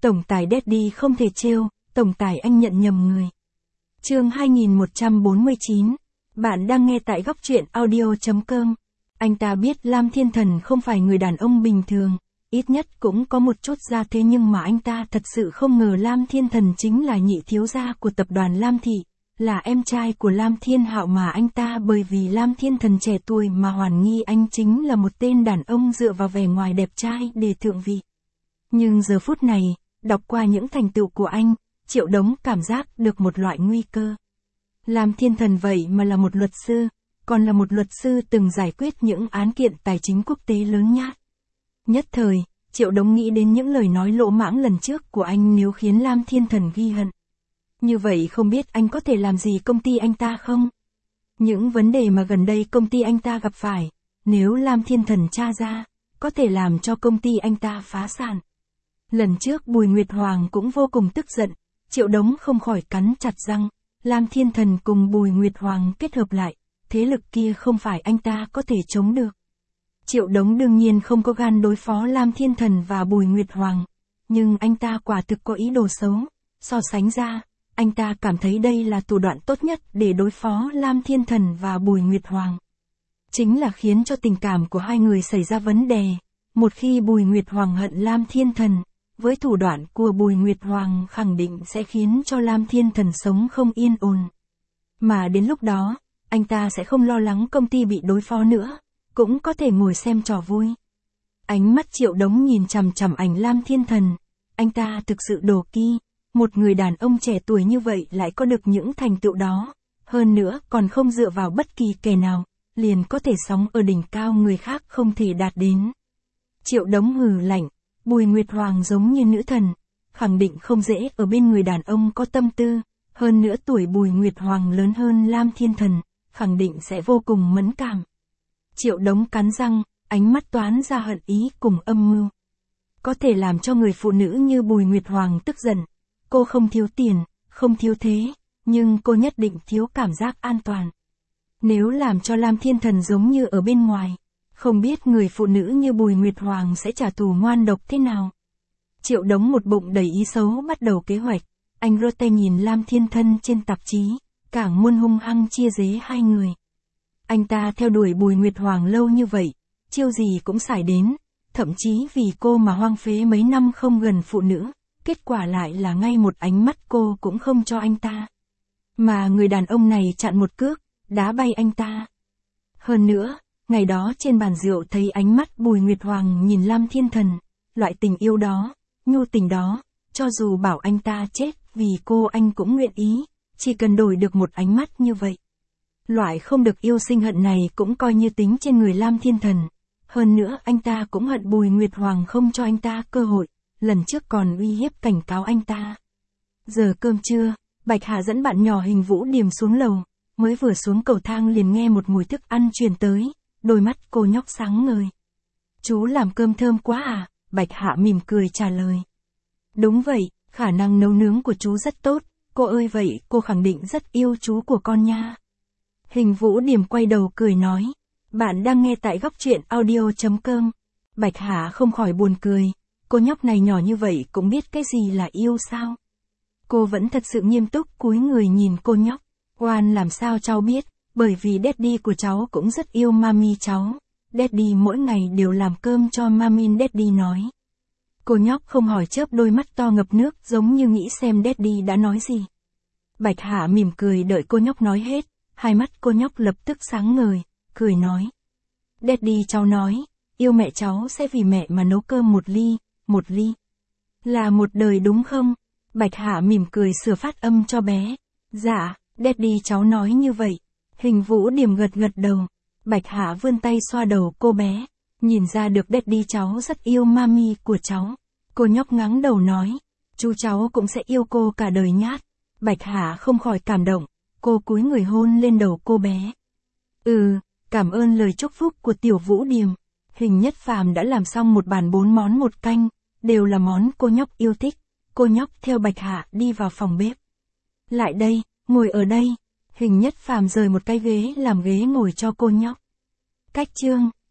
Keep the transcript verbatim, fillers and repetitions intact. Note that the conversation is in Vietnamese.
Tổng tài Daddy không thể trêu, tổng tài anh nhận nhầm người. Chương hai nghìn một trăm bốn mươi chín. Bạn đang nghe tại góc truyện audio chấm com. Anh ta biết Lam Thiên Thần không phải người đàn ông bình thường, ít nhất cũng có một chút ra thế, nhưng mà anh ta thật sự không ngờ Lam Thiên Thần chính là nhị thiếu gia của tập đoàn Lam Thị, là em trai của Lam Thiên Hạo, mà anh ta bởi vì Lam Thiên Thần trẻ tuổi mà hoài nghi anh chính là một tên đàn ông dựa vào vẻ ngoài đẹp trai để thượng vị. Nhưng giờ phút này, đọc qua những thành tựu của anh, Triệu Đống cảm giác được một loại nguy cơ. Lam Thiên Thần vậy mà là một luật sư, còn là một luật sư từng giải quyết những án kiện tài chính quốc tế lớn nhát. Nhất thời, Triệu Đống nghĩ đến những lời nói lỗ mãng lần trước của anh nếu khiến Lam Thiên Thần ghi hận. Như vậy không biết anh có thể làm gì công ty anh ta không? Những vấn đề mà gần đây công ty anh ta gặp phải, nếu Lam Thiên Thần tra ra, có thể làm cho công ty anh ta phá sản. Lần trước Bùi Nguyệt Hoàng cũng vô cùng tức giận, Triệu Đống không khỏi cắn chặt răng, Lam Thiên Thần cùng Bùi Nguyệt Hoàng kết hợp lại, thế lực kia không phải anh ta có thể chống được. Triệu Đống đương nhiên không có gan đối phó Lam Thiên Thần và Bùi Nguyệt Hoàng, nhưng anh ta quả thực có ý đồ xấu, so sánh ra, anh ta cảm thấy đây là thủ đoạn tốt nhất để đối phó Lam Thiên Thần và Bùi Nguyệt Hoàng. Chính là khiến cho tình cảm của hai người xảy ra vấn đề, một khi Bùi Nguyệt Hoàng hận Lam Thiên Thần, với thủ đoạn của Bùi Nguyệt Hoàng khẳng định sẽ khiến cho Lam Thiên Thần sống không yên ổn. Mà đến lúc đó, anh ta sẽ không lo lắng công ty bị đối phó nữa, cũng có thể ngồi xem trò vui. Ánh mắt Triệu Đống nhìn chằm chằm ảnh Lam Thiên Thần, anh ta thực sự đổ kỳ, một người đàn ông trẻ tuổi như vậy lại có được những thành tựu đó, hơn nữa còn không dựa vào bất kỳ kẻ nào, liền có thể sống ở đỉnh cao người khác không thể đạt đến. Triệu Đống hừ lạnh, Bùi Nguyệt Hoàng giống như nữ thần, khẳng định không dễ ở bên người đàn ông có tâm tư, hơn nữa tuổi Bùi Nguyệt Hoàng lớn hơn Lam Thiên Thần, khẳng định sẽ vô cùng mẫn cảm. Triệu Đống cắn răng, ánh mắt toán ra hận ý cùng âm mưu. Có thể làm cho người phụ nữ như Bùi Nguyệt Hoàng tức giận, cô không thiếu tiền, không thiếu thế, nhưng cô nhất định thiếu cảm giác an toàn. Nếu làm cho Lam Thiên Thần giống như ở bên ngoài, không biết người phụ nữ như Bùi Nguyệt Hoàng sẽ trả thù ngoan độc thế nào. Triệu Đống một bụng đầy ý xấu bắt đầu kế hoạch, anh rơ tay nhìn Lam Thiên Thần trên tạp chí, càng muốn hung hăng chia rẽ hai người. Anh ta theo đuổi Bùi Nguyệt Hoàng lâu như vậy, chiêu gì cũng xài đến, thậm chí vì cô mà hoang phế mấy năm không gần phụ nữ, kết quả lại là ngay một ánh mắt cô cũng không cho anh ta. Mà người đàn ông này chặn một cước, đá bay anh ta. Hơn nữa, ngày đó trên bàn rượu thấy ánh mắt Bùi Nguyệt Hoàng nhìn Lam Thiên Thần, loại tình yêu đó, nhu tình đó, cho dù bảo anh ta chết vì cô anh cũng nguyện ý, chỉ cần đổi được một ánh mắt như vậy. Loại không được yêu sinh hận này cũng coi như tính trên người Lam Thiên Thần. Hơn nữa anh ta cũng hận Bùi Nguyệt Hoàng không cho anh ta cơ hội, lần trước còn uy hiếp cảnh cáo anh ta. Giờ cơm trưa, Bạch Hà dẫn bạn nhỏ Hình Vũ Điềm xuống lầu, mới vừa xuống cầu thang liền nghe một mùi thức ăn truyền tới, đôi mắt cô nhóc sáng ngời. Chú làm cơm thơm quá à? Bạch Hạ mỉm cười trả lời. Đúng vậy, khả năng nấu nướng của chú rất tốt, cô ơi vậy cô khẳng định rất yêu chú của con nha. Hình Vũ Điềm quay đầu cười nói, bạn đang nghe tại góc truyện audio chấm com. Bạch Hạ không khỏi buồn cười, cô nhóc này nhỏ như vậy cũng biết cái gì là yêu sao? Cô vẫn thật sự nghiêm túc cúi người nhìn cô nhóc, oan làm sao cháu biết, bởi vì daddy của cháu cũng rất yêu mami cháu, daddy mỗi ngày đều làm cơm cho mami, daddy nói. Cô nhóc không hỏi chớp đôi mắt to ngập nước giống như nghĩ xem daddy đã nói gì. Bạch Hạ mỉm cười đợi cô nhóc nói hết, hai mắt cô nhóc lập tức sáng ngời, cười nói. Daddy cháu nói, yêu mẹ cháu sẽ vì mẹ mà nấu cơm một ly, một ly. Là một đời đúng không? Bạch Hạ mỉm cười sửa phát âm cho bé. Dạ, daddy cháu nói như vậy. Hình Vũ Điềm gật gật đầu. Bạch Hạ vươn tay xoa đầu cô bé. Nhìn ra được daddy cháu rất yêu mami của cháu. Cô nhóc ngáng đầu nói. Chú cháu cũng sẽ yêu cô cả đời nhát. Bạch Hạ không khỏi cảm động. Cô cúi người hôn lên đầu cô bé. Ừ, cảm ơn lời chúc phúc của tiểu Vũ Điềm. Hình Nhất Phàm đã làm xong một bàn bốn món một canh, đều là món cô nhóc yêu thích. Cô nhóc theo Bạch Hạ đi vào phòng bếp. Lại đây, ngồi ở đây. Hình Nhất Phàm rời một cái ghế làm ghế ngồi cho cô nhóc. Cách chương